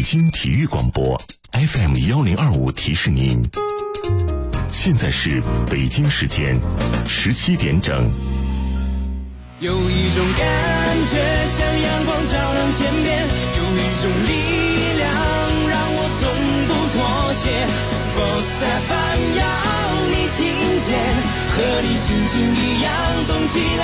京体育广播 FM1025提示您，现在是北京时间17点整。 有一种感觉像阳光照亮天边，有一种力量让我从不妥协。Sports FM 要你听见，和你心情一样动起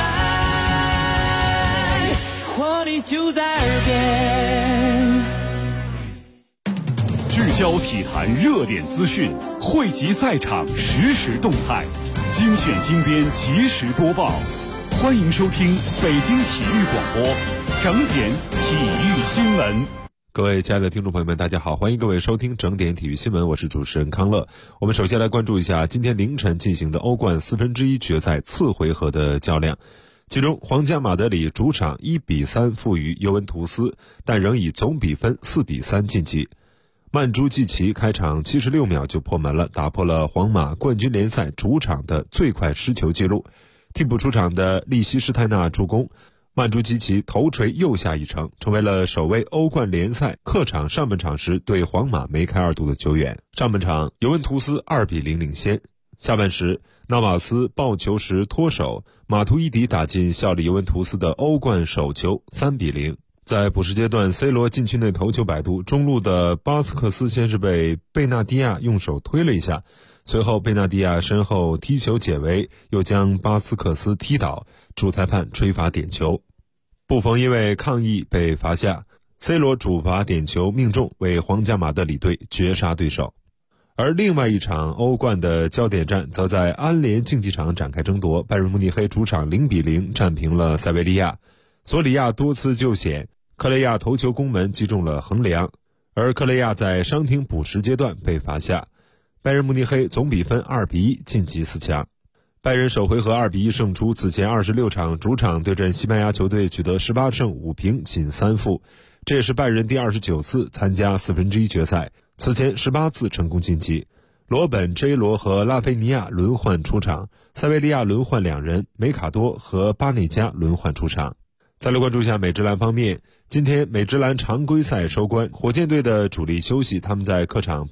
来，活力就在耳边。 聚焦体坛热点资讯，汇集赛场实时动态，精选精编及时播报。欢迎收听北京体育广播整点体育新闻。 各位亲爱的听众朋友们，大家好，欢迎各位收听整点体育新闻，我是主持人康乐。我们首先来关注一下今天凌晨进行的欧冠1/4决赛次回合的较量。其中皇家马德里主场1-3负于尤文图斯，但仍以总比分4-3晋级。曼朱基奇开场76秒就破门了，打破了皇马冠军联赛主场的最快失球纪录。替补出场的利希施泰纳助攻，曼朱基奇头锤又下一城，成为了首位欧冠联赛客场上半场时对皇马梅开二度的球员。上半场尤文图斯2-0领先，下半时纳瓦斯抱球时脱手，马图伊迪打进效力尤文图斯的欧冠首球3-0。在补时阶段 C 罗禁区内头球摆渡，中路的巴斯克斯先是被贝纳迪亚用手推了一下，随后贝纳迪亚身后踢球解围，又将巴斯克斯踢倒，主裁判吹罚点球。布冯因为抗议被罚下， C 罗主罚点球命中，为皇家马德里队绝杀对手。而另外一场欧冠的焦点战则在安联竞技场展开争夺，拜仁慕尼黑主场0-0战平了塞维利亚，索里亚多次救险，克雷亚头球攻门击中了横梁，而克雷亚在伤停补时阶段被罚下。拜仁慕尼黑总比分2-1晋级4强。拜仁首回合2-1胜出，此前26场主场对阵西班牙球队取得18胜5平仅3负，这也是拜仁第29次参加1/4决赛，此前18次成功晋级。罗本、J 罗和拉菲尼亚轮换出场，塞维利亚轮换2人，梅卡多和巴内加轮换出场。再来关注一下美职篮方面，今天美职篮常规赛收官，火箭队的主力休息，他们在客场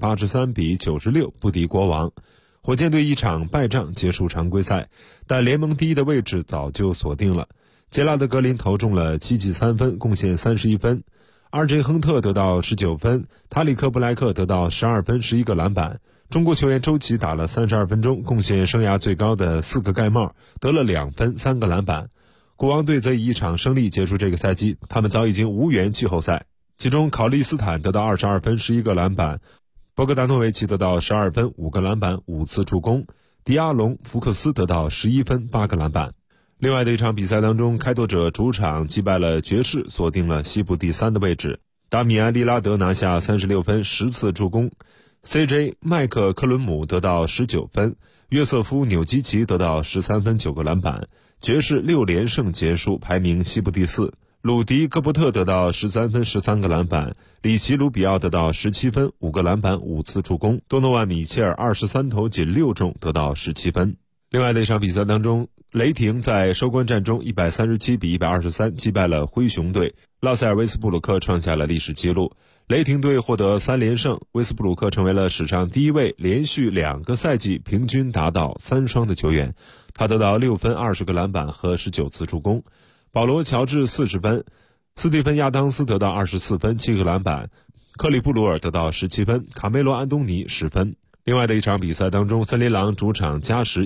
83-96不敌国王。火箭队一场败仗结束常规赛，但联盟第一的位置早就锁定了。杰拉德格林投中了7记3分，贡献31分。RJ 亨特得到19分，塔里克布莱克得到12分11个篮板。中国球员周琦打了32分钟，贡献生涯最高的4个盖帽，得了2分3个篮板。国王队则以一场胜利结束这个赛季，他们早已经无缘季后赛。其中考利斯坦得到22分11个篮板，博格达诺维奇得到12分5个篮板5次助攻，迪阿龙、福克斯得到11分8个篮板。另外的一场比赛当中，开拓者主场击败了爵士，锁定了西部第3的位置。达米安·利拉德拿下36分10次助攻， CJ 麦克克伦姆得到19分，约瑟夫纽基奇得到13分9个篮板。爵士6连胜结束，排名西部第4。鲁迪·戈伯特得到13分13个篮板，里奇·卢比奥得到17分5个篮板5次助攻，多诺万·米切尔23投仅6中，得到17分。另外的一场比赛当中，雷霆在收官战中137-123击败了灰熊队，拉塞尔·威斯布鲁克创下了历史纪录，雷霆队获得3连胜，威斯布鲁克成为了史上第一位连续2个赛季平均达到3双的球员，他得到6分20个篮板和19次助攻。保罗·乔治40分，斯蒂芬·亚当斯得到24分7个篮板，克里布鲁尔得到17分，卡梅罗·安东尼10分。另外的一场比赛当中，森林狼主场加时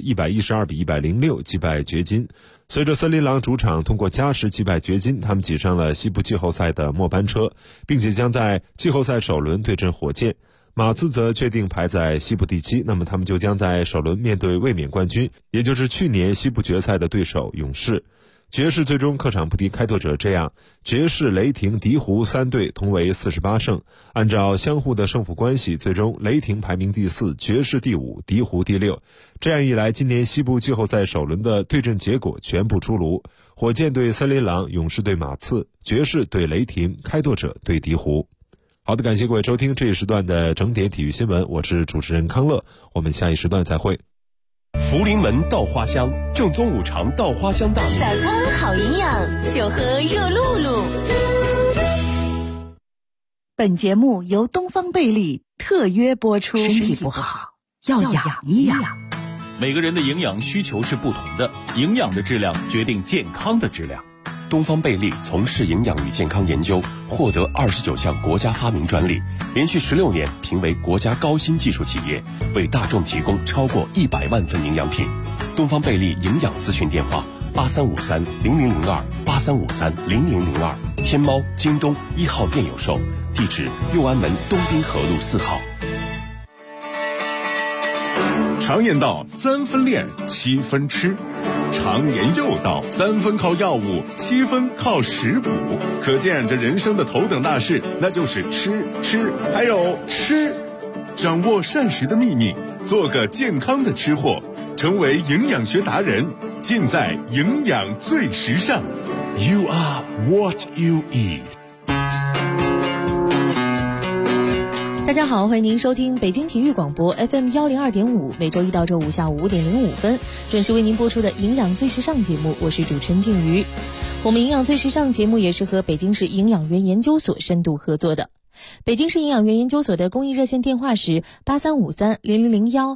112-106击败掘金。随着森林狼主场通过加时击败掘金，他们挤上了西部季后赛的末班车，并且将在季后赛首轮对阵火箭。马刺则确定排在西部第7，那么他们就将在首轮面对卫冕冠军，也就是去年西部决赛的对手勇士。爵士最终客场不敌开拓者，这样爵士、雷霆、鹈鹕3队同为48胜。按照相互的胜负关系，最终雷霆排名第4，爵士第5，鹈鹕第6。这样一来，今年西部季后赛首轮的对阵结果全部出炉：火箭对森林狼，勇士对马刺，爵士对雷霆，开拓者对鹈鹕。好的，感谢各位收听这一时段的整点体育新闻，我是主持人康乐，我们下一时段再会。 福临门稻花香，正宗五常稻花香大米， 早餐好营养，就喝热露露。 本节目由东方贝利特约播出。身体不好要养一养。 每个人的营养需求是不同的，营养的质量决定健康的质量。 东方贝利从事营养与健康研究，获得29项国家发明专利，连续16年评为国家高新技术企业，为大众提供超过100万份营养品。东方贝利营养咨询电话83530002，83530002，天猫、京东1号店有售，地址右安门东滨河路4号。 常言道3分练7分吃，常言又道3分靠药物7分靠食补，可见这人生的头等大事那就是吃还有吃。掌握膳食的秘密，做个健康的吃货，成为营养学达人，尽在营养最时尚。 You are what you eat。 大家好，欢迎您收听北京体育广播 FM 102.5，每周一到周五下午5点05分准时为您播出的营养最时尚节目，我是主持人静瑜。我们营养最时尚节目也是和北京市营养园研究所深度合作的。北京市营养园研究所的公益热线电话是83530001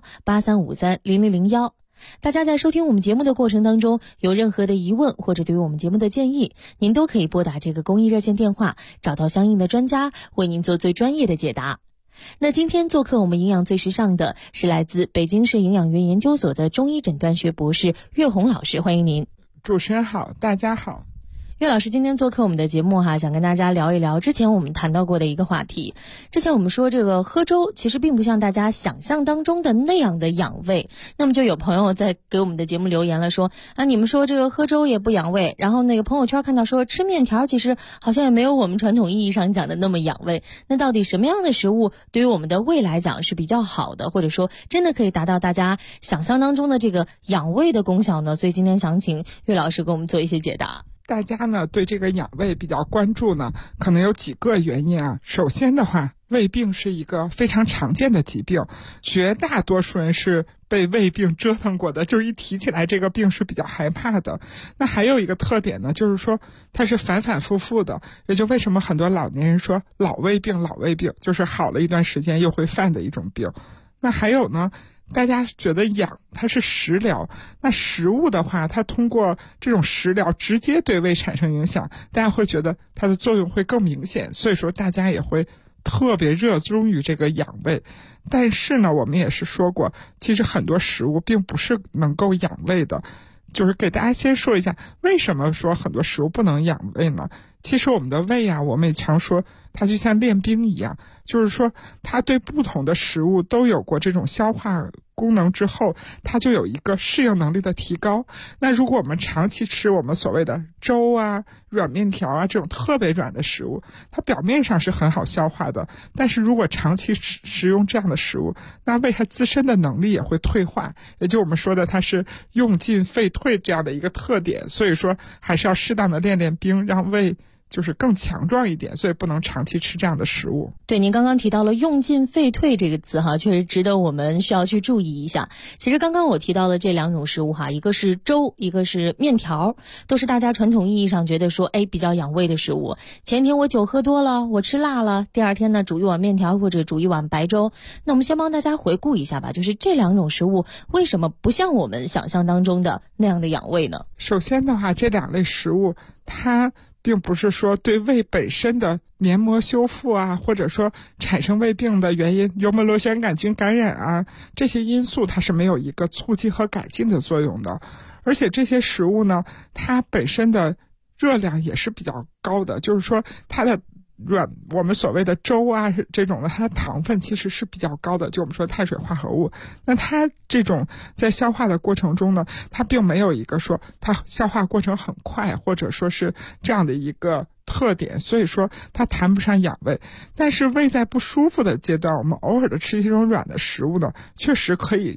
83530001。大家在收听我们节目的过程当中，有任何的疑问或者对于我们节目的建议，您都可以拨打这个公益热线电话，找到相应的专家为您做最专业的解答。那今天做客我们营养最时尚的是来自北京市营养园研究所的中医诊断学博士岳红老师，欢迎您。 主持人好，大家好。 岳老师今天做客我们的节目想跟大家聊一聊之前我们谈到过的一个话题。之前我们说这个喝粥其实并不像大家想象当中的那样的养胃，那么就有朋友在给我们的节目留言了，说你们说这个喝粥也不养胃，然后那个朋友圈看到说吃面条其实好像也没有我们传统意义上讲的那么养胃。那到底什么样的食物对于我们的胃来讲是比较好的，或者说真的可以达到大家想象当中的这个养胃的功效呢？所以今天想请岳老师给我们做一些解答。 大家呢对这个养胃比较关注呢，可能有几个原因啊。首先的话，胃病是一个非常常见的疾病，绝大多数人是被胃病折腾过的，就是一提起来这个病是比较害怕的。那还有一个特点呢，就是说它是反反复复的，也就为什么很多老年人说老胃病，就是好了一段时间又会犯的一种病。那还有呢，大家觉得养它是食疗，那食物的话，它通过这种食疗直接对胃产生影响，大家会觉得它的作用会更明显，所以说大家也会特别热衷于这个养胃。但是呢，我们也是说过，其实很多食物并不是能够养胃的。就是给大家先说一下，为什么说很多食物不能养胃呢？其实我们的胃我们也常说它就像练兵一样，就是说它对不同的食物都有过这种消化功能之后，它就有一个适应能力的提高。那如果我们长期吃我们所谓的粥软面条这种特别软的食物，它表面上是很好消化的，但是如果长期食用这样的食物，那胃它自身的能力也会退化，也就我们说的它是用进废退这样的一个特点。所以说还是要适当的练练兵，让胃就是更强壮一点，所以不能长期吃这样的食物。 对，您刚刚提到了用进废退这个词确实值得我们需要去注意一下。其实刚刚我提到了这两种食物一个是粥，一个是面条，都是大家传统意义上觉得说比较养胃的食物。前天我酒喝多了，我吃辣了，第二天呢煮一碗面条或者煮一碗白粥。那我们先帮大家回顾一下吧，就是这两种食物为什么不像我们想象当中的那样的养胃呢？ 首先的话，这两类食物它并不是说对胃本身的黏膜修复或者说产生胃病的原因，幽门螺旋杆菌感染这些因素它是没有一个促进和改进的作用的。而且这些食物呢，它本身的热量也是比较高的，就是说它的我们所谓的粥这种的，它的糖分其实是比较高的，就我们说碳水化合物。那它这种在消化的过程中呢，它并没有一个说它消化过程很快，或者说是这样的一个特点，所以说它谈不上养胃。但是胃在不舒服的阶段，我们偶尔的吃这种软的食物呢，确实可以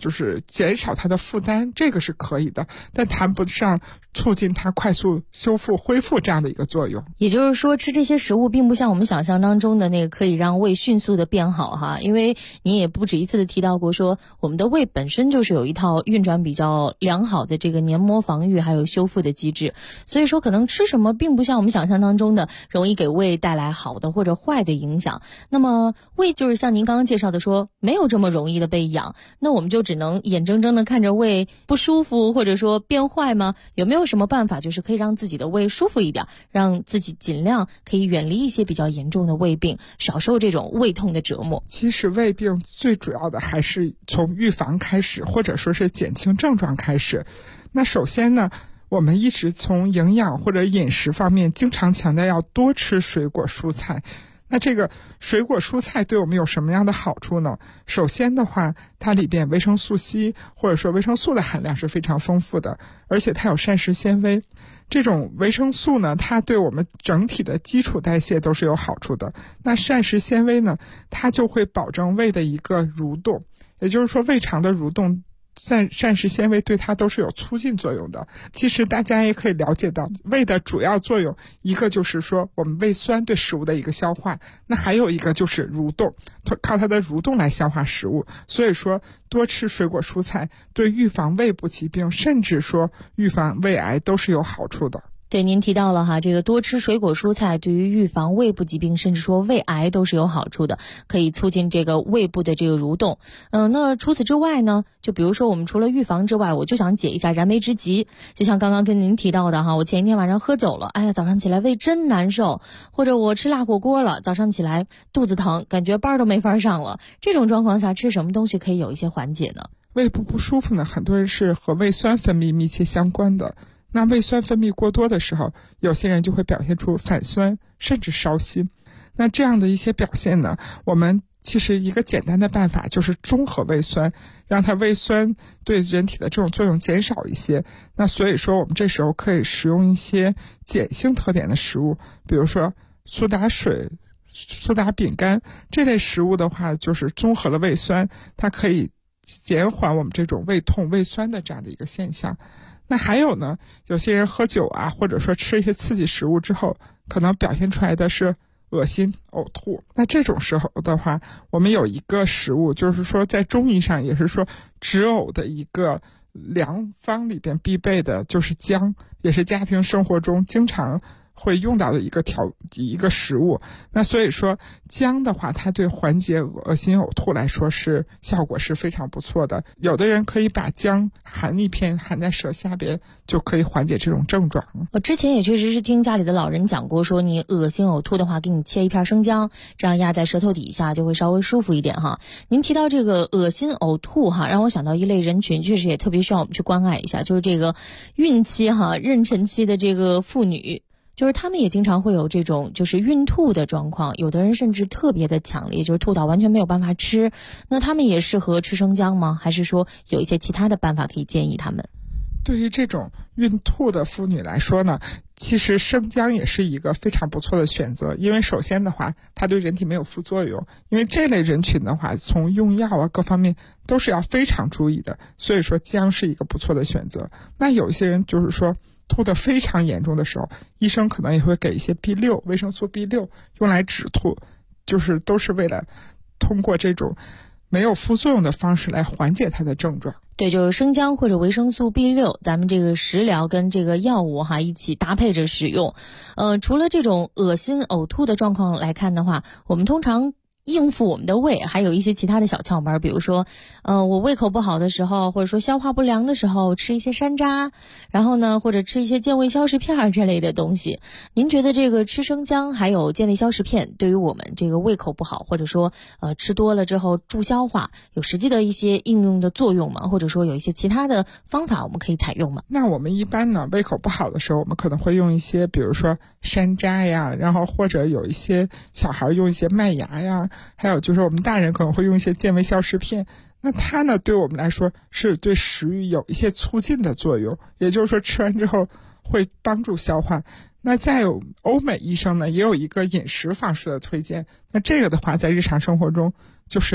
就是减少它的负担，这个是可以的，但谈不上促进它快速修复恢复这样的一个作用。 也就是说，吃这些食物并不像我们想象当中的那个可以让胃迅速的变好哈，因为你也不止一次的提到过说，我们的胃本身就是有一套运转比较良好的这个黏膜防御还有修复的机制，所以说可能吃什么并不像我们想象当中的容易给胃带来好的或者坏的影响。那么胃就是像您刚刚介绍的说，没有这么容易的被养，那我们就只能眼睁睁的看着胃不舒服或者说变坏吗？有没有什么办法就是可以让自己的胃舒服一点，让自己尽量可以远离一些比较严重的胃病，少受这种胃痛的折磨？ 其实胃病最主要的还是从预防开始，或者说是减轻症状开始。那首先呢，我们一直从营养或者饮食方面经常强调要多吃水果蔬菜。那这个水果蔬菜对我们有什么样的好处呢？首先的话，它里边维生素 C 或者说维生素的含量是非常丰富的，而且它有膳食纤维。这种维生素呢，它对我们整体的基础代谢都是有好处的。那膳食纤维呢，它就会保证胃的一个蠕动，也就是说胃肠的蠕动，膳食纤维对它都是有促进作用的。其实大家也可以了解到，胃的主要作用，一个就是说我们胃酸对食物的一个消化，那还有一个就是蠕动，靠它的蠕动来消化食物。所以说多吃水果蔬菜对预防胃部疾病，甚至说预防胃癌都是有好处的。 对，您提到了哈，这个多吃水果蔬菜对于预防胃部疾病，甚至说胃癌都是有好处的，可以促进这个胃部的这个蠕动。那除此之外呢，就比如说我们除了预防之外，我就想解一下燃眉之急。就像刚刚跟您提到的哈，我前一天晚上喝酒了，哎呀，早上起来胃真难受，或者我吃辣火锅了，早上起来肚子疼，感觉班都没法上了。这种状况下吃什么东西可以有一些缓解呢？ 胃部不舒服呢，很多人是和胃酸分泌密切相关的。那胃酸分泌过多的时候，有些人就会表现出反酸甚至烧心。那这样的一些表现呢，我们其实一个简单的办法就是中和胃酸，让它胃酸对人体的这种作用减少一些。那所以说我们这时候可以食用一些碱性特点的食物，比如说苏打水、苏打饼干这类食物的话，就是中和了胃酸，它可以减缓我们这种胃痛胃酸的这样的一个现象。那还有呢，有些人喝酒啊，或者说吃一些刺激食物之后，可能表现出来的是恶心呕吐。那这种时候的话，我们有一个食物，就是说在中医上也是说止呕的一个良方里边必备的，就是姜，也是家庭生活中经常会用到的一个食物。那所以说姜的话，它对缓解恶心呕吐来说是效果是非常不错的。有的人可以把姜含一片含在舌下边，就可以缓解这种症状。 我之前也确实是听家里的老人讲过，说你恶心呕吐的话，给你切一片生姜，这样压在舌头底下就会稍微舒服一点哈。您提到这个恶心呕吐哈，让我想到一类人群，确实也特别需要我们去关爱一下，就是这个孕期哈、妊娠期的这个妇女。就是他们也经常会有这种就是孕吐的状况，有的人甚至特别的强烈，就是吐到完全没有办法吃。那他们也适合吃生姜吗？还是说有一些其他的办法可以建议他们？ 对于这种孕吐的妇女来说呢，其实生姜也是一个非常不错的选择。因为首先的话，它对人体没有副作用，因为这类人群的话，从用药啊各方面都是要非常注意的，所以说姜是一个不错的选择。那有些人就是说吐得非常严重的时候，医生可能也会给一些 B6 维生素 B6 用来止吐，就是都是为了通过这种没有副作用的方式来缓解它的症状。 对，就是生姜或者维生素 B6， 咱们这个食疗跟这个药物哈一起搭配着使用。除了这种恶心呕吐的状况来看的话，我们通常应付我们的胃还有一些其他的小窍门，比如说我胃口不好的时候，或者说消化不良的时候，吃一些山楂，然后呢或者吃一些健胃消食片这类的东西。您觉得这个吃生姜还有健胃消食片对于我们这个胃口不好，或者说吃多了之后助消化，有实际的一些应用的作用吗？或者说有一些其他的方法我们可以采用吗？ 那我们一般呢胃口不好的时候，我们可能会用一些比如说山楂呀，然后或者有一些小孩用一些麦芽呀，还有就是我们大人可能会用一些健胃消食片。那它呢对我们来说是对食欲有一些促进的作用，也就是说吃完之后会帮助消化。那再有欧美医生呢也有一个饮食方式的推荐，那这个的话在日常生活中就是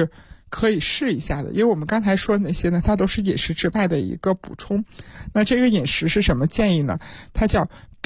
可以试一下的。因为我们刚才说的那些呢，它都是饮食之外的一个补充。那这个饮食是什么建议呢？它叫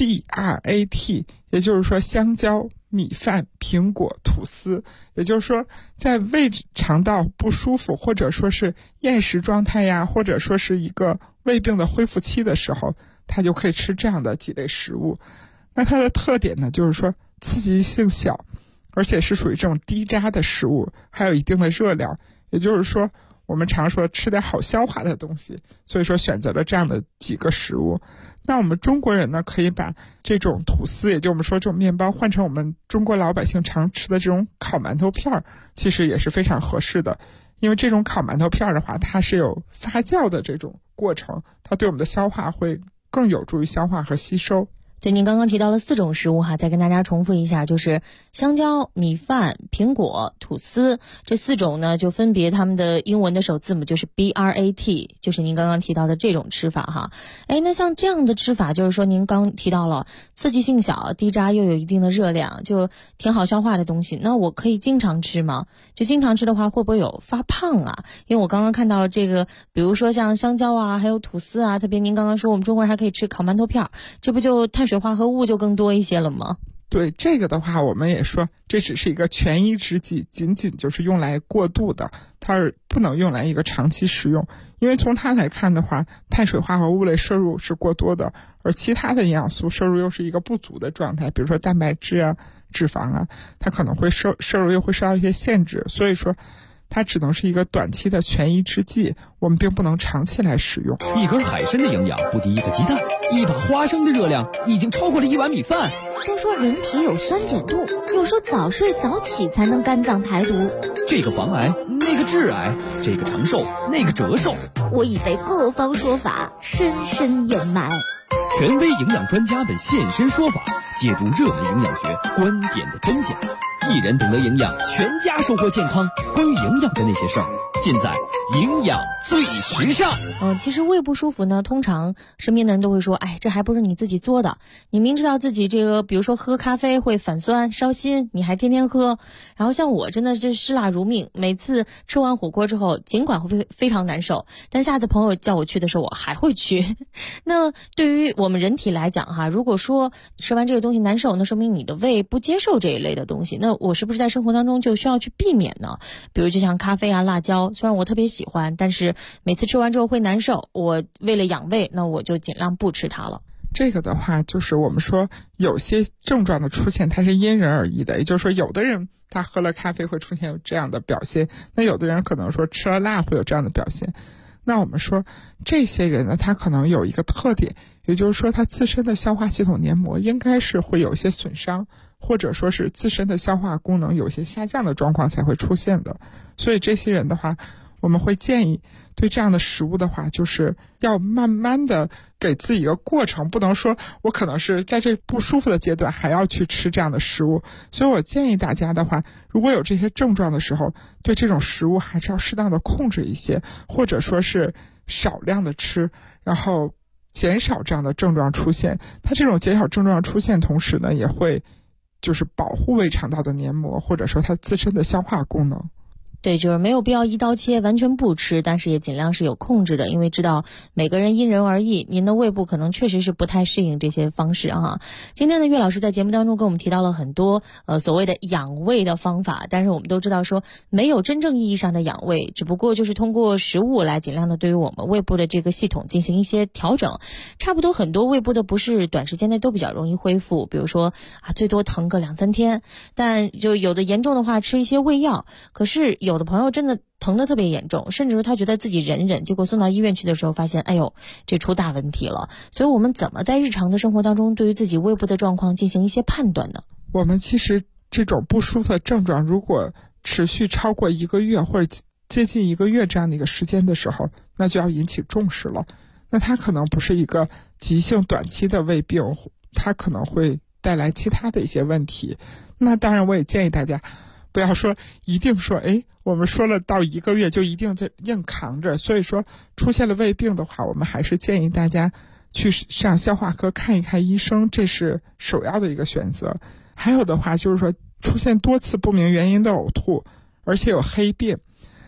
BRAT， 也就是说香蕉、米饭、苹果、吐司。也就是说在胃肠道不舒服或者说是厌食状态呀，或者说是一个胃病的恢复期的时候，它就可以吃这样的几类食物。那它的特点呢，就是说刺激性小，而且是属于这种低渣的食物，还有一定的热量。也就是说我们常说吃点好消化的东西，所以说选择了这样的几个食物。那我们中国人呢，可以把这种吐司，也就我们说这种面包，换成我们中国老百姓常吃的这种烤馒头片儿，其实也是非常合适的。因为这种烤馒头片儿的话，它是有发酵的这种过程，它对我们的消化会更有助于消化和吸收。 对，您刚刚提到了4种食物哈，再跟大家重复一下，就是香蕉、米饭、苹果、吐司，这4种呢就分别他们的英文的首字母就是 BRAT， 就是您刚刚提到的这种吃法哈。那像这样的吃法，就是说您刚提到了刺激性小、低渣又有一定的热量，就挺好消化的东西，那我可以经常吃吗？就经常吃的话会不会有发胖啊？因为我刚刚看到这个，比如说像香蕉啊，还有吐司啊，特别您刚刚说我们中国人还可以吃烤馒头片，这不就碳水化合物就更多一些了吗？ 对，这个的话我们也说这只是一个权宜之计，仅仅就是用来过渡的，它是不能用来一个长期食用。因为从它来看的话，碳水化合物类摄入是过多的，而其他的营养素摄入又是一个不足的状态，比如说蛋白质啊、脂肪啊，它可能会摄入又会受到一些限制，所以说它只能是一个短期的权宜之计，我们并不能长期来使用。 一根海参的营养不敌一个鸡蛋，一把花生的热量已经超过了1碗米饭。 都说人体有酸碱度，有时候早睡早起才能肝脏排毒。 这个防癌，那个致癌，这个长寿，那个折寿。 我已被各方说法深深掩埋。 权威营养专家们现身说法，解读热门营养学观点的真假。一人懂得营养，全家收获健康。关于营养的那些事儿，尽在营养最时尚。 其实胃不舒服呢，通常身边的人都会说，这还不是你自己作的。你明知道自己这个，比如说喝咖啡会反酸烧心，你还天天喝。然后像我真的是嗜辣如命，每次吃完火锅之后，尽管会非常难受，但下次朋友叫我去的时候，我还会去。那对于我们人体来讲哈，如果说吃完这个东西难受，那说明你的胃不接受这一类的东西，那我是不是在生活当中就需要去避免呢？比如就像咖啡啊、辣椒，虽然我特别喜欢，但是每次吃完之后会难受，我为了养胃，那我就尽量不吃它了。 这个的话就是我们说有些症状的出现它是因人而异的，也就是说有的人他喝了咖啡会出现有这样的表现，那有的人可能说吃了辣会有这样的表现。那我们说这些人呢，他可能有一个特点，也就是说他自身的消化系统黏膜应该是会有一些损伤，或者说是自身的消化功能有些下降的状况才会出现的。所以这些人的话，我们会建议对这样的食物的话，就是要慢慢的给自己一个过程，不能说我可能是在这不舒服的阶段还要去吃这样的食物。所以我建议大家的话，如果有这些症状的时候，对这种食物还是要适当的控制一些，或者说是少量的吃，然后减少这样的症状出现。它这种减少症状出现同时呢，也会就是保护胃肠道的黏膜，或者说它自身的消化功能。 对，就是没有必要一刀切完全不吃，但是也尽量是有控制的，因为知道每个人因人而异，您的胃部可能确实是不太适应这些方式啊。今天呢，岳老师在节目当中跟我们提到了很多所谓的养胃的方法，但是我们都知道说没有真正意义上的养胃，只不过就是通过食物来尽量的对于我们胃部的这个系统进行一些调整。差不多很多胃部的不适短时间内都比较容易恢复，比如说最多疼个2-3天，但就有的严重的话吃一些胃药，可是有的朋友真的疼得特别严重，甚至说他觉得自己忍忍，结果送到医院去的时候发现这出大问题了。所以我们怎么在日常的生活当中对于自己胃部的状况进行一些判断呢？ 我们其实这种不舒服的症状如果持续超过1个月或者接近1个月这样的一个时间的时候，那就要引起重视了。那它可能不是一个急性短期的胃病，它可能会带来其他的一些问题。那当然我也建议大家不要说一定说我们说了到1个月就一定在硬扛着，所以说出现了胃病的话，我们还是建议大家去上消化科看一看医生，这是首要的一个选择。还有的话就是说出现多次不明原因的呕吐，而且有黑便，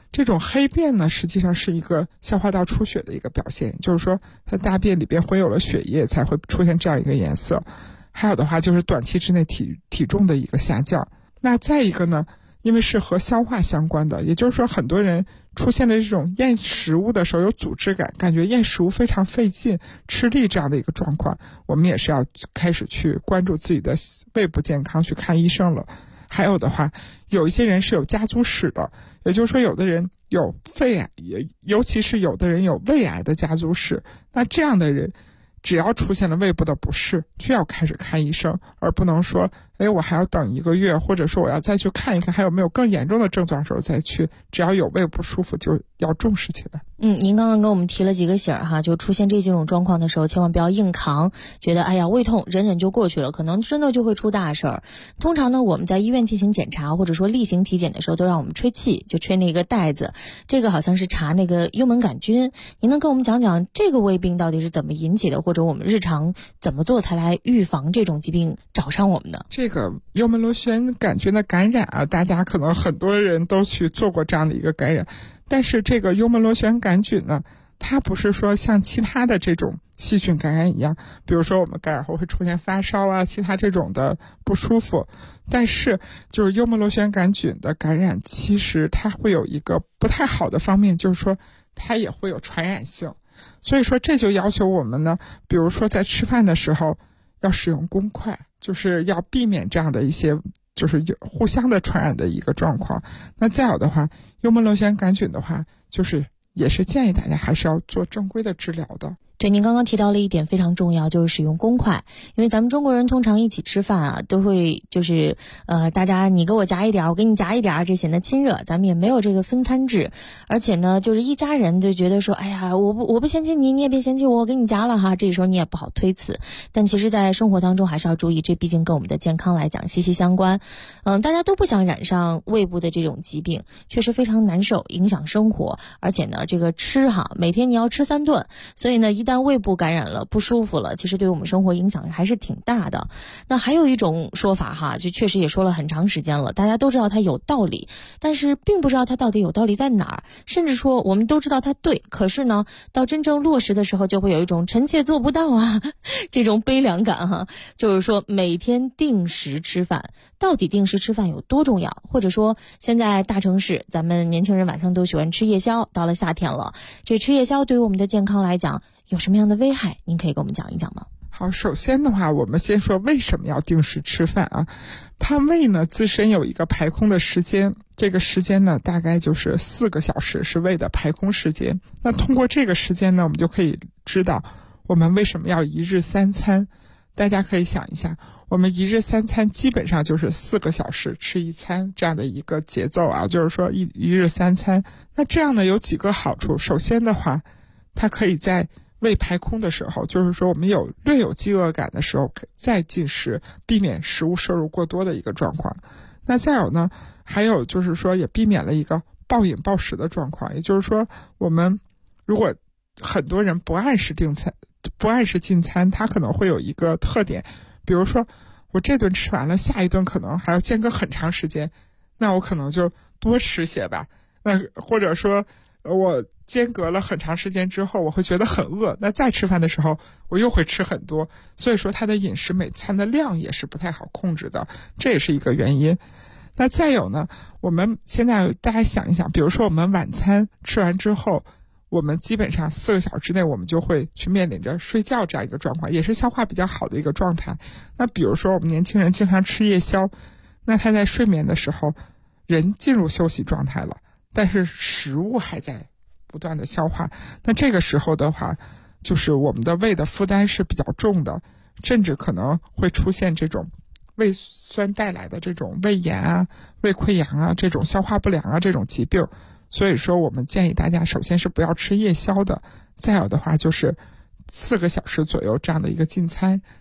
这种黑便呢，实际上是一个消化道出血的一个表现，就是说它大便里边混有了血液才会出现这样一个颜色。还有的话就是短期之内体重的一个下降。那再一个呢，因为是和消化相关的，也就是说很多人出现了这种咽食物的时候有阻滞感，感觉咽食物非常费劲、吃力这样的一个状况，我们也是要开始去关注自己的胃部健康，去看医生了。还有的话，有一些人是有家族史的，也就是说有的人有肺癌，尤其是有的人有胃癌的家族史，那这样的人只要出现了胃部的不适，就要开始看医生，而不能说我还要等1个月，或者说我要再去看一看还有没有更严重的症状的时候再去，只要有胃不舒服就要重视起来。 您刚刚跟我们提了几个醒哈，就出现这几种状况的时候，千万不要硬扛，觉得胃痛忍忍就过去了，可能真的就会出大事儿。通常呢，我们在医院进行检查或者说例行体检的时候，都让我们吹气，就吹那个袋子，这个好像是查那个幽门杆菌。您能跟我们讲讲这个胃病到底是怎么引起的，或者我们日常怎么做才来预防这种疾病找上我们呢？ 这个幽门螺旋杆菌的感染啊，大家可能很多人都去做过这样的一个感染，但是这个幽门螺旋杆菌呢，它不是说像其他的这种细菌感染一样，比如说我们感染后会出现发烧啊，其他这种的不舒服，但是就是幽门螺旋杆菌的感染，其实它会有一个不太好的方面，就是说它也会有传染性。所以说这就要求我们呢，比如说在吃饭的时候要使用公筷，就是要避免这样的一些就是互相的传染的一个状况。那再有的话，幽门螺旋杆菌的话，就是也是建议大家还是要做正规的治疗的。 对，您刚刚提到了一点非常重要，就是使用公筷。因为咱们中国人通常一起吃饭啊，都会就是大家你给我夹一点，我给你夹一点，这显得亲热，咱们也没有这个分餐制。而且呢，就是一家人就觉得说，我不嫌弃你，你也别嫌弃我给你夹了哈，这时候你也不好推辞。但其实在生活当中还是要注意，这毕竟跟我们的健康来讲息息相关。大家都不想染上胃部的这种疾病，确实非常难受，影响生活。而且呢，这个吃每天你要吃3顿，所以呢一旦胃部感染了不舒服了，其实对我们生活影响还是挺大的。那还有一种说法就确实也说了很长时间了，大家都知道它有道理，但是并不知道它到底有道理在哪儿，甚至说我们都知道它对，可是呢到真正落实的时候就会有一种臣妾做不到这种悲凉感就是说每天定时吃饭，到底定时吃饭有多重要？或者说现在大城市咱们年轻人晚上都喜欢吃夜宵，到了夏天了，这吃夜宵对于我们的健康来讲有什么样的危害？您可以给我们讲一讲吗？ 好，首先的话，我们先说为什么要定时吃饭啊？它胃呢自身有一个排空的时间，这个时间呢大概就是4个小时是胃的排空时间。那通过这个时间呢，我们就可以知道我们为什么要1日3餐。大家可以想一下，我们1日3餐基本上就是4个小时吃1餐这样的一个节奏啊，就是说一日3餐。那这样呢有几个好处，首先的话，它可以在胃排空的时候，就是说我们略有饥饿感的时候再进食，避免食物摄入过多的一个状况。那再有呢，还有就是说也避免了一个暴饮暴食的状况，也就是说我们如果很多人不按时进餐，它可能会有一个特点，比如说我这顿吃完了，下一顿可能还要间隔很长时间，那我可能就多吃些吧。那或者说我间隔了很长时间之后，我会觉得很饿，那再吃饭的时候我又会吃很多，所以说它的饮食每餐的量也是不太好控制的，这也是一个原因。那再有呢，我们现在大家想一想，比如说我们晚餐吃完之后，我们基本上4个小时之内我们就会去面临着睡觉这样一个状况，也是消化比较好的一个状态。那比如说我们年轻人经常吃夜宵，那他在睡眠的时候人进入休息状态了，但是食物还在不断的消化，那这个时候的话，就是我们的胃的负担是比较重的，甚至可能会出现这种胃酸带来的这种胃炎啊、胃溃疡啊、这种消化不良啊这种疾病。所以说我们建议大家首先是不要吃夜宵的，再有的话就是4个小时左右这样的一个进餐，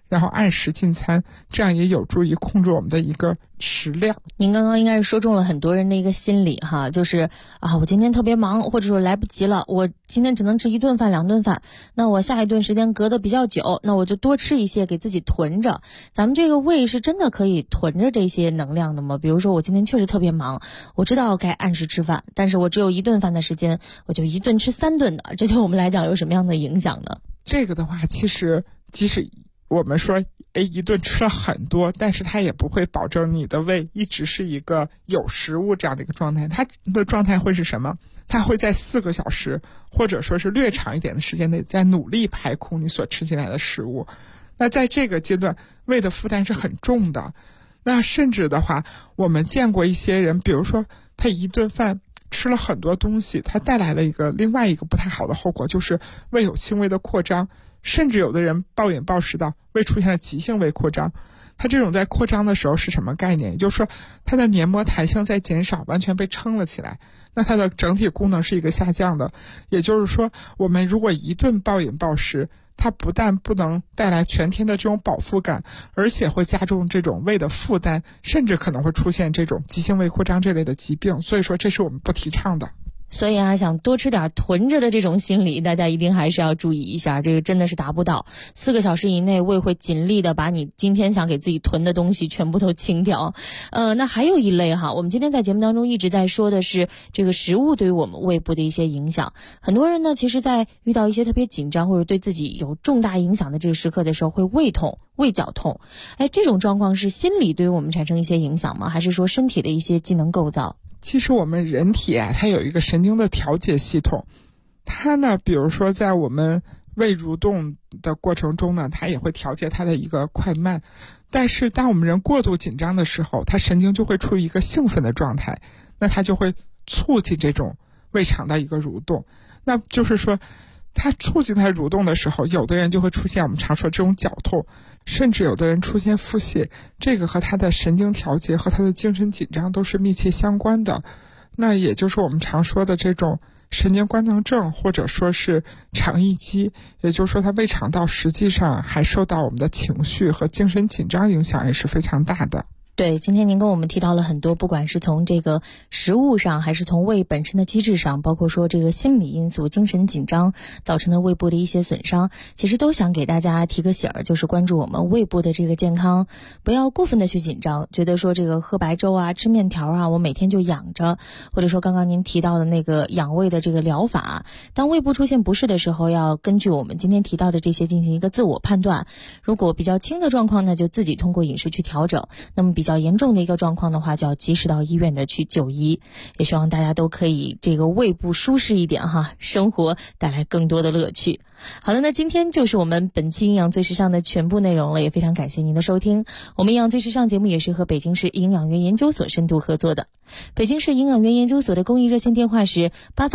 然后按时进餐，这样也有助于控制我们的一个食量。 您刚刚应该是说中了很多人的一个心理哈，就是我今天特别忙，或者说来不及了，我今天只能吃1顿饭2顿饭，那我下一顿时间隔得比较久，那我就多吃一些给自己囤着。咱们这个胃是真的可以囤着这些能量的吗？比如说我今天确实特别忙，我知道该按时吃饭，但是我只有1顿饭的时间，我就1顿吃3顿的，这对我们来讲有什么样的影响呢？ 这个的话，其实即使我们说一顿吃了很多，但是它也不会保证你的胃一直是一个有食物这样的一个状态。它的状态会是什么？它会在4个小时或者说是略长一点的时间内在努力排空你所吃进来的食物。那在这个阶段胃的负担是很重的。那甚至的话，我们见过一些人，比如说他1顿饭吃了很多东西，它带来了另外一个不太好的后果，就是胃有轻微的扩张，甚至有的人暴饮暴食到胃出现了急性胃扩张。它这种在扩张的时候是什么概念？也就是说它的黏膜弹性在减少，完全被撑了起来，那它的整体功能是一个下降的。也就是说我们如果1顿暴饮暴食，它不但不能带来全天的这种饱腹感，而且会加重这种胃的负担，甚至可能会出现这种急性胃扩张这类的疾病。所以说这是我们不提倡的。 所以想多吃点囤着的这种心理，大家一定还是要注意一下，这个真的是达不到。4个小时以内，胃会尽力的把你今天想给自己囤的东西全部都清掉。那还有一类我们今天在节目当中一直在说的是这个食物对于我们胃部的一些影响。很多人呢，其实在遇到一些特别紧张或者对自己有重大影响的这个时刻的时候，会胃痛、胃绞痛。这种状况是心理对于我们产生一些影响吗？还是说身体的一些机能构造？ 其实我们人体它有一个神经的调节系统，它呢，比如说在我们胃蠕动的过程中呢，它也会调节它的一个快慢。但是当我们人过度紧张的时候，它神经就会处于一个兴奋的状态，那它就会促进这种胃肠的一个蠕动。那就是说它促进它蠕动的时候，有的人就会出现我们常说这种绞痛，甚至有的人出现腹泻，这个和他的神经调节和他的精神紧张都是密切相关的。那也就是我们常说的这种神经官能症，或者说是肠易激，也就是说他胃肠道实际上还受到我们的情绪和精神紧张影响也是非常大的。 对，今天您跟我们提到了很多，不管是从这个食物上，还是从胃本身的机制上，包括说这个心理因素、精神紧张造成的胃部的一些损伤，其实都想给大家提个醒儿，就是关注我们胃部的这个健康，不要过分的去紧张，觉得说这个喝白粥吃面条我每天就养着，或者说刚刚您提到的那个养胃的这个疗法，当胃部出现不适的时候，要根据我们今天提到的这些进行一个自我判断。如果比较轻的状况呢，就自己通过饮食去调整，那么比较严重的一个状况的话，就要及时到医院的去就医。也希望大家都可以这个胃部舒适一点生活带来更多的乐趣。好了，那今天就是我们本期营养最时尚的全部内容了，也非常感谢您的收听。我们营养最时尚节目也是和北京市营养院研究所深度合作的。北京市营养院研究所的公益热线电话是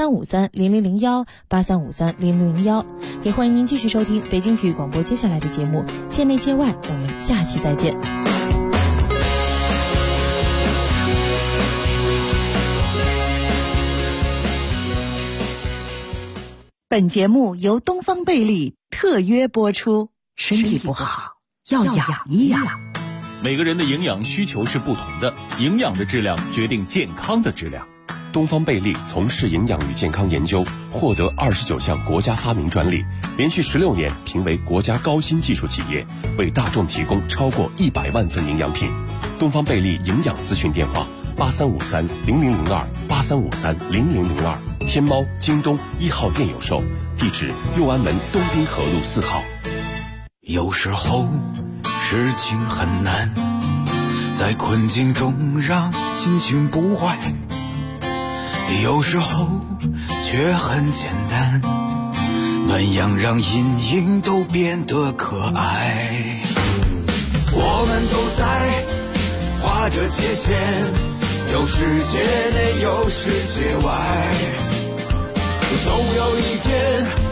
83530001 83530001，也欢迎您继续收听北京体育广播接下来的节目，界内界外，我们下期再见。 本节目由东方贝利特约播出，身体不好要养一养。 每个人的营养需求是不同的，营养的质量决定健康的质量。 东方贝利从事营养与健康研究，获得29项国家发明专利，连续16年评为国家高新技术企业，为大众提供超过100万份营养品。东方贝利营养咨询电话83530002 83530002，天猫、京东1号店有售，地址右安门东滨河路4号。 有时候事情很难，在困境中让心情不坏，有时候却很简单，暖阳让阴影都变得可爱。我们都在画着界限，有世界内有世界外，总有一天